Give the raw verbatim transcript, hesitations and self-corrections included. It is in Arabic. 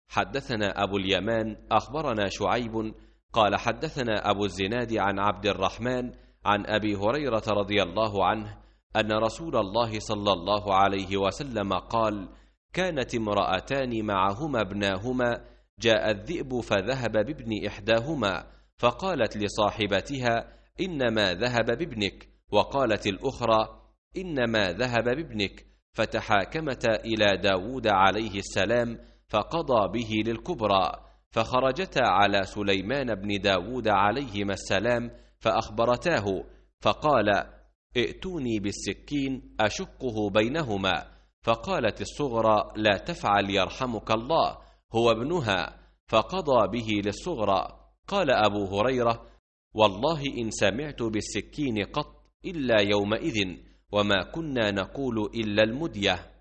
حدثنا أبو اليمان أخبرنا شعيب قال حدثنا أبو الزناد عن عبد الرحمن عن أبي هريرة رضي الله عنه أن رسول الله صلى الله عليه وسلم قال: كانت امرأتان معهما ابناهما، جاء الذئب فذهب بابن إحداهما، فقالت لصاحبتها: إنما ذهب بابنك، وقالت الأخرى: إنما ذهب بابنك، فتحاكمتا إلى داود عليه السلام فقضى به للكبرى، فخرجتا على سليمان بن داود عليهما السلام فأخبرتاه، فقال: ائتوني بالسكين أشقه بينهما، فقالت الصغرى: لا تفعل يرحمك الله، هو ابنها، فقضى به للصغرى. قال أبو هريرة: والله إن سمعت بالسكين قط إلا يومئذ، وما كنا نقول إلا المدية.